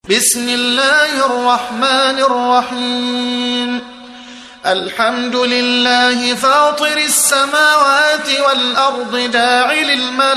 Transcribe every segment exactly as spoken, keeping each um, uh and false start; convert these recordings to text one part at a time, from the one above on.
بسم الله الرحمن الرحيم الحمد لله فاطر السماوات والأرض جاعل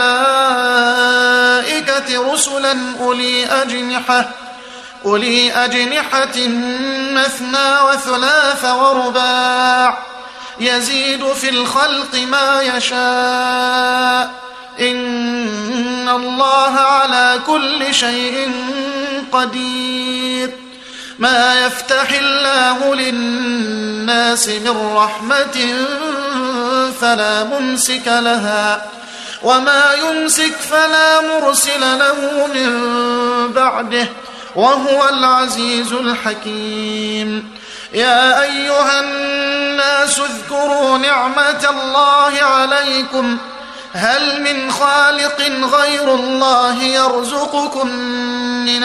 الملائكة رسلا أولي أجنحة أولي أجنحة مثنى وثلاث ورباع يزيد في الخلق ما يشاء إن الله على كل شيء قدير ما يفتح الله للناس من رحمة فلا ممسك لها وما يمسك فلا مرسل له من بعده وهو العزيز الحكيم يا أيها الناس اذكروا نعمة الله عليكم هل من خالق غير الله يرزقكم من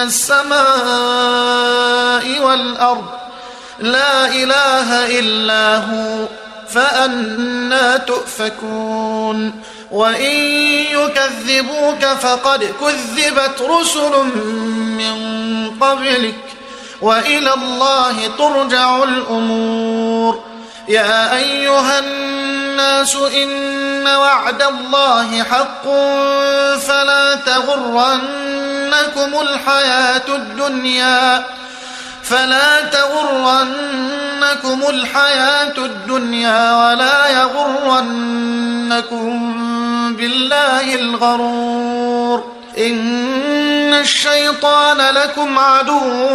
السماء والأرض لا إله إلا هو فأنى تؤفكون وإن يكذبوك فقد كذبت رسل من قبلك وإلى الله ترجع الأمور يا أيها الناس إن وعد الله حق فلا تغرنكم الحياة الدنيا فلا تغرنكم الحياة الدنيا ولا يغرنكم بالله الغرور إن الشيطان لكم عدو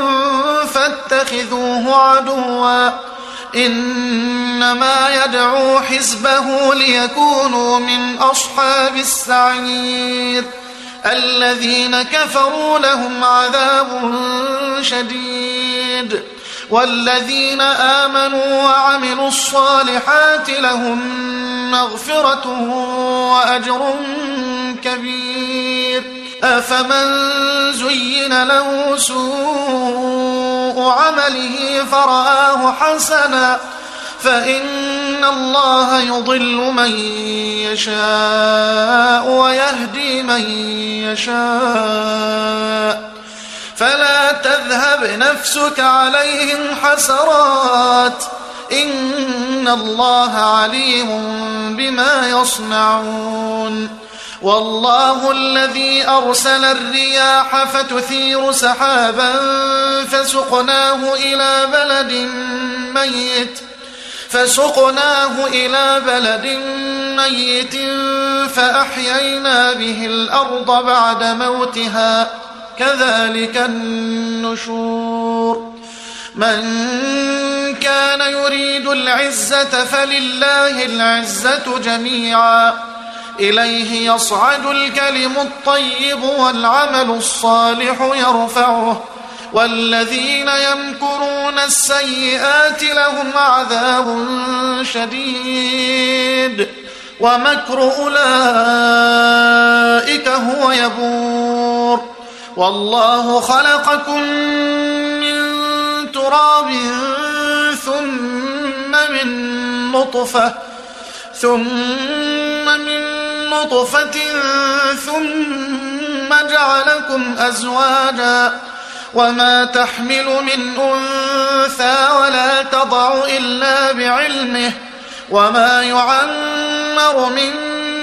فاتخذوه عدوا إنما يدعو حزبه ليكونوا من أصحاب السعير الذين كفروا لهم عذاب شديد والذين آمنوا وعملوا الصالحات لهم مغفرة وأجر كبير أفمن زين له سوء عمله فرآه حسنا فإن الله يضل من يشاء ويهدي من يشاء فلا تذهب نفسك عليهم حسرات إن الله عليم بما يصنعون والله الذي أرسل الرياح فتثير سحابا فسقناه إلى بلد ميت فسقناه إلى بلد ميت فأحيينا به الأرض بعد موتها كذلك النشور من كان يريد العزة فلله العزة جميعا إليه يصعد الكلم الطيب والعمل الصالح يرفعه والذين يمكرون السيئات لهم عذاب شديد ومكر أولئك هو يبور والله خلقكم من تراب ثم من نطفة ثم من نطفة ثم جعلكم أزواجا وما تحمل من أنثى ولا تضع إلا بعلمه وما يعمر من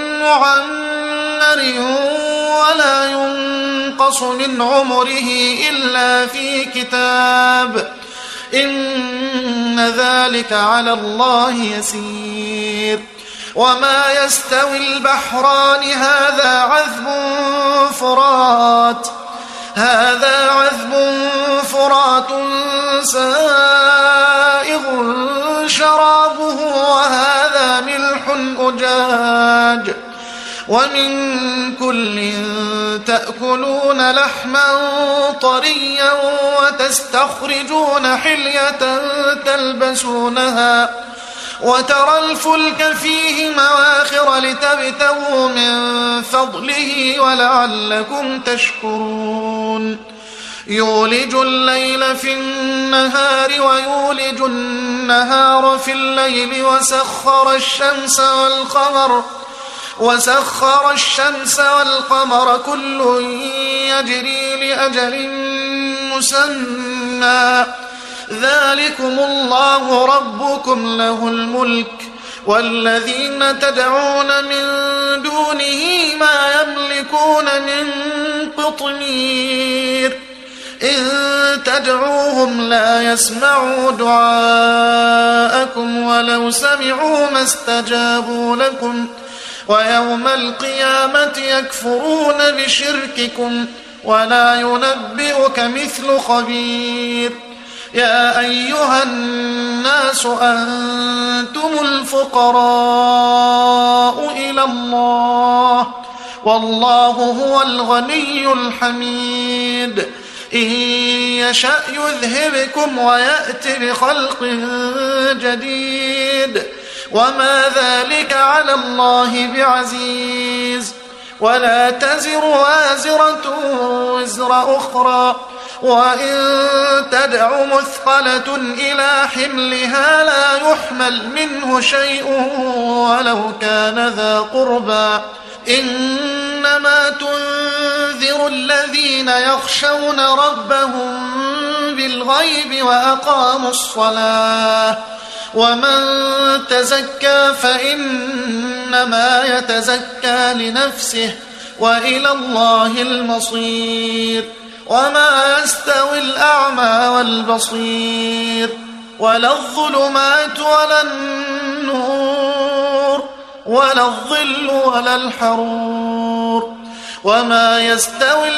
معمر ولا ينقص من عمره إلا في كتاب إن ذلك على الله يسير وما يستوي البحران هذا عذب فرات هذا عذب فرات سائغ شرابه وهذا ملح أجاج ومن كل تأكلون لحما طريا وتستخرجون حلية تلبسونها وترى الفلك فيه مواخر لتبتغوا من فضله ولعلكم تشكرون يولج الليل في النهار ويولج النهار في الليل وسخر الشمس والقمر وسخر الشمس والقمر كل يجري لأجل مسمى ذلكم الله ربكم له الملك والذين تدعون من دونه ما يملكون من قطمير إن تدعوهم لا يسمعوا دعاءكم ولو سمعوا ما استجابوا لكم ويوم القيامة يكفرون بشرككم ولا ينبئك مثل خبير يا أيها الناس أنتم الفقراء إلى الله والله هو الغني الحميد إن يشأ يذهبكم ويأت بخلق جديد وما ذلك على الله بعزيز ولا تزر وازرة وزر أخرى وإن تدع مثقلة إلى حملها لا يحمل منه شيء ولو كان ذا قربى إنما تنذر الذين يخشون ربهم بالغيب وأقاموا الصلاة ومن تزكى فإنما يتزكى لنفسه وإلى الله المصير وما يستوي الأعمى والبصير ولا الظلمات ولا النور ولا الظل ولا الحرور وما يستوي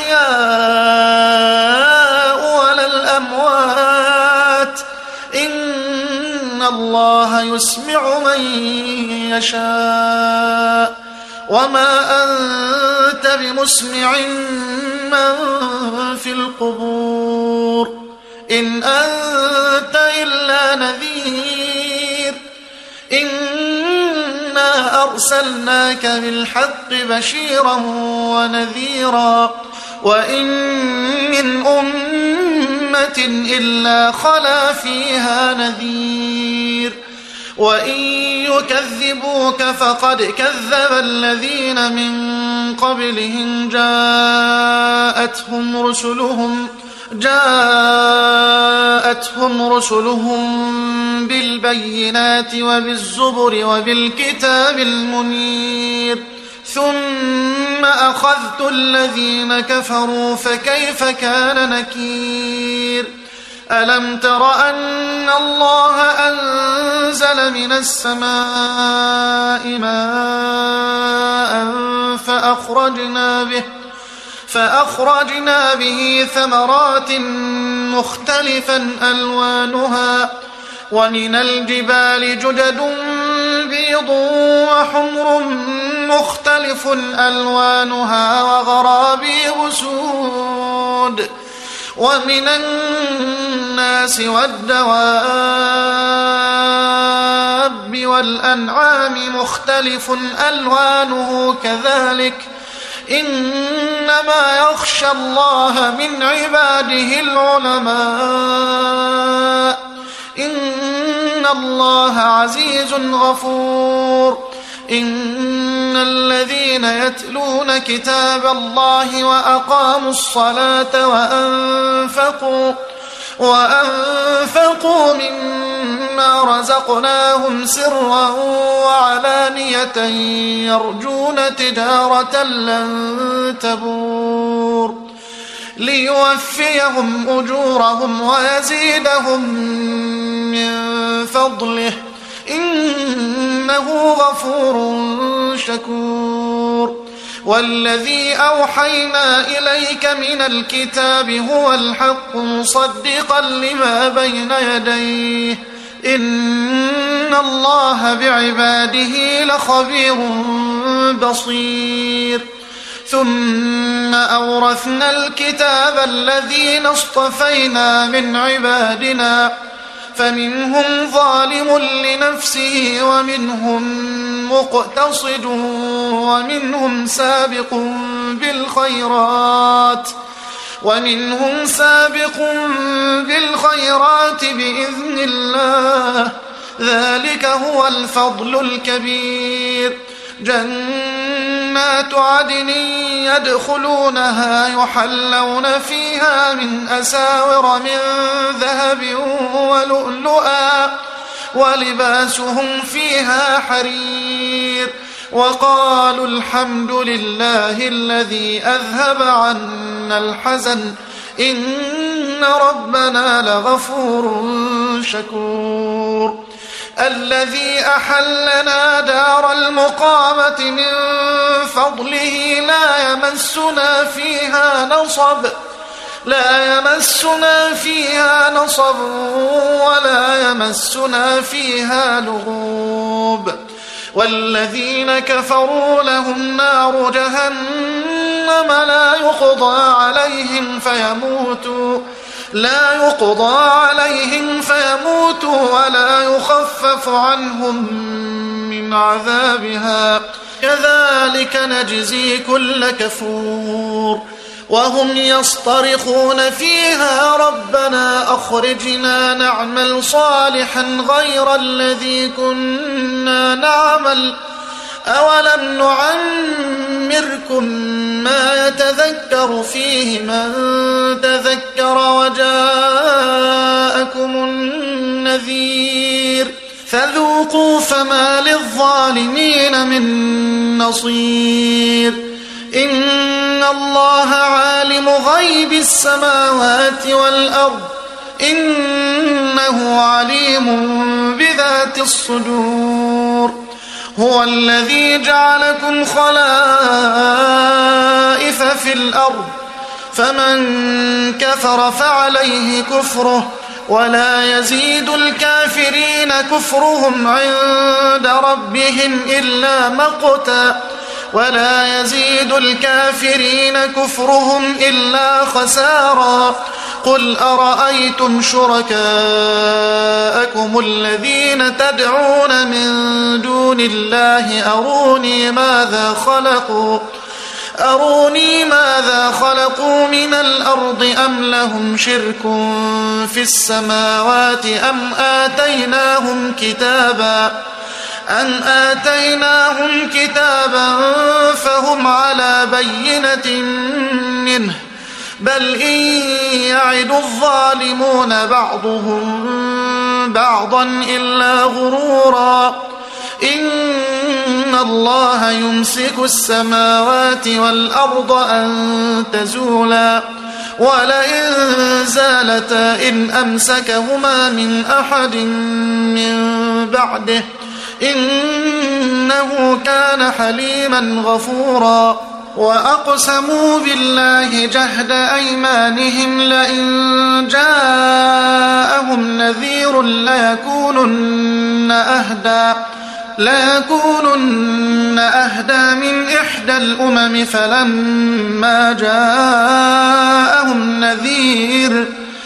الأحياء ولا الأموات إن الله يسمع من يشاء وما أنت بمسمع من في القبور إن أنت إلا نذير إنا أرسلناك بالحق بشيرا ونذيرا وإن من أمة إلا خلا فيها نذير وإن يكذبوك فقد كذب الذين من قبلهم جاءتهم رسلهم جاءتهم رسلهم بالبينات وبالزبر وبالكتاب المنير ثم أخذت الذين كفروا فكيف كان نكير ألم تر أن الله أنزل من السماء ماء فأخرجنا به فأخرجنا به ثمرات مختلفا ألوانها ومن الجبال جدد بيض وحمر مختلف ألوانها وغرابيب سود ومن الناس والدواب والأنعام مختلف ألوانه كذلك إنما يخشى الله من عباده العلماء إن الله عزيز غفور إن الذين يتلون كتاب الله وأقاموا الصلاة وأنفقوا وأنفقوا مما رزقناهم سرا وعلانية يرجون تجارة لن تبور ليوفيهم أجورهم ويزيدهم من فضله إنه غفور شكور والذي أوحينا إليك من الكتاب هو الحق مصدقا لما بين يديه إن الله بعباده لخبير بصير ثم أورثنا الكتاب الذين اصطفينا من عبادنا فمنهم ظالم لنفسه ومنهم مقتصد ومنهم سابق بالخيرات ومنهم سابق بالخيرات بإذن الله ذلك هو الفضل الكبير جنات جنات عدن يدخلونها يحلون فيها من أساور من ذهب ولؤلؤا ولباسهم فيها حرير وقالوا الحمد لله الذي أذهب عنا الحزن إن ربنا لغفور شكور الذي أحلنا دار المقامة من فضله لا يمسنا فيها نصب لا يمسنا فيها نصب ولا يمسنا فيها لغوب والذين كفروا لهم نار جهنم لا يقضى عليهم فيموتوا لا يقضى عليهم فيموتوا ولا يخفف عنهم من عذابها كذلك نجزي كل كفور وهم يصطرخون فيها ربنا أخرجنا نعمل صالحا غير الذي كنا نعمل أولم نعمركم ما يتذكر فيه من تذكر وجاءكم النذير فذوقوا فما للظالمين من نصير إن الله عالم غيب السماوات والأرض إنه عليم بذات الصدور هو الذي جعلكم خلائف في الأرض فمن كفر فعليه كفره ولا يزيد الكافرين كفرهم عند ربهم إلا مقتا ولا يزيد الكافرين كفرهم إلا خسارا قل أرأيتم شركاءكم الذين تدعون من دون الله أروني ماذا خلقوا أروني ماذا خلقوا من الأرض أم لهم شرك في السماوات أم آتيناهم كتابا أن آتيناهم كتابا فهم على بينة منه بل إن يعد الظالمون بعضهم بعضا إلا غرورا إن الله يمسك السماوات والأرض أن تزولا ولئن زالتا إن أمسكهما من أحد من بعده إنه كان حليما غفورا وأقسموا بالله جهد أيمانهم لئن جاءهم نذير ليكونن أهدى ليكونن أهدى من إحدى الأمم فلما جاءهم نذير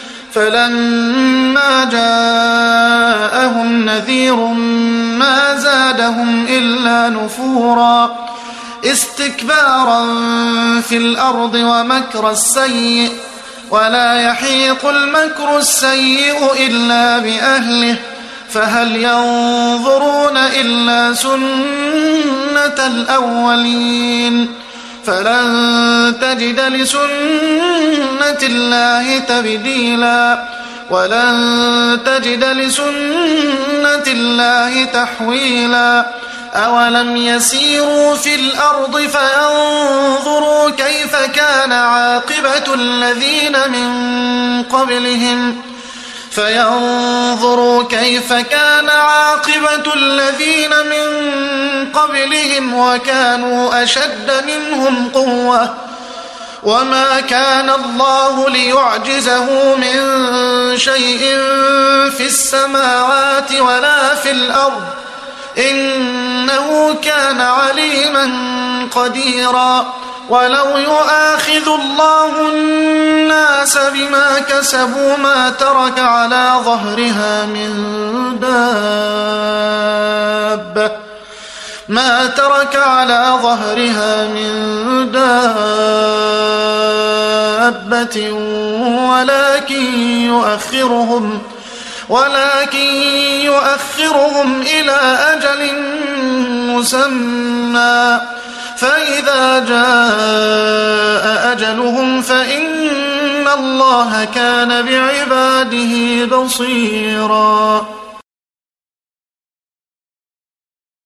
فلما جاءهم نذير ما زادهم إلا نفورا استكبارا في الأرض ومكر السيء ولا يحيق المكر السيء إلا بأهله فهل ينظرون إلا سنة الأولين فلن تجد لسنة الله تبديلا ولن تجد لسنة الله تحويلا أولم يسيروا في الأرض فينظروا كيف كان عاقبة الذين من قبلهم فينظروا كيف كان عاقبة الذين من قبلهم وكانوا أشد منهم قوة وما كان الله ليعجزه من شيء في السماوات ولا في الأرض إنه كان عليما قديرا ولو يؤاخذ الله الناس بما كسبوا ما ترك على ظهرها من دابة ما ترك على ظهرها من دابة ولكن يؤخرهم ولكن يؤخرهم إلى أجل مسمى فإذا جاء أجلهم فإن الله كان بعباده بصيرا.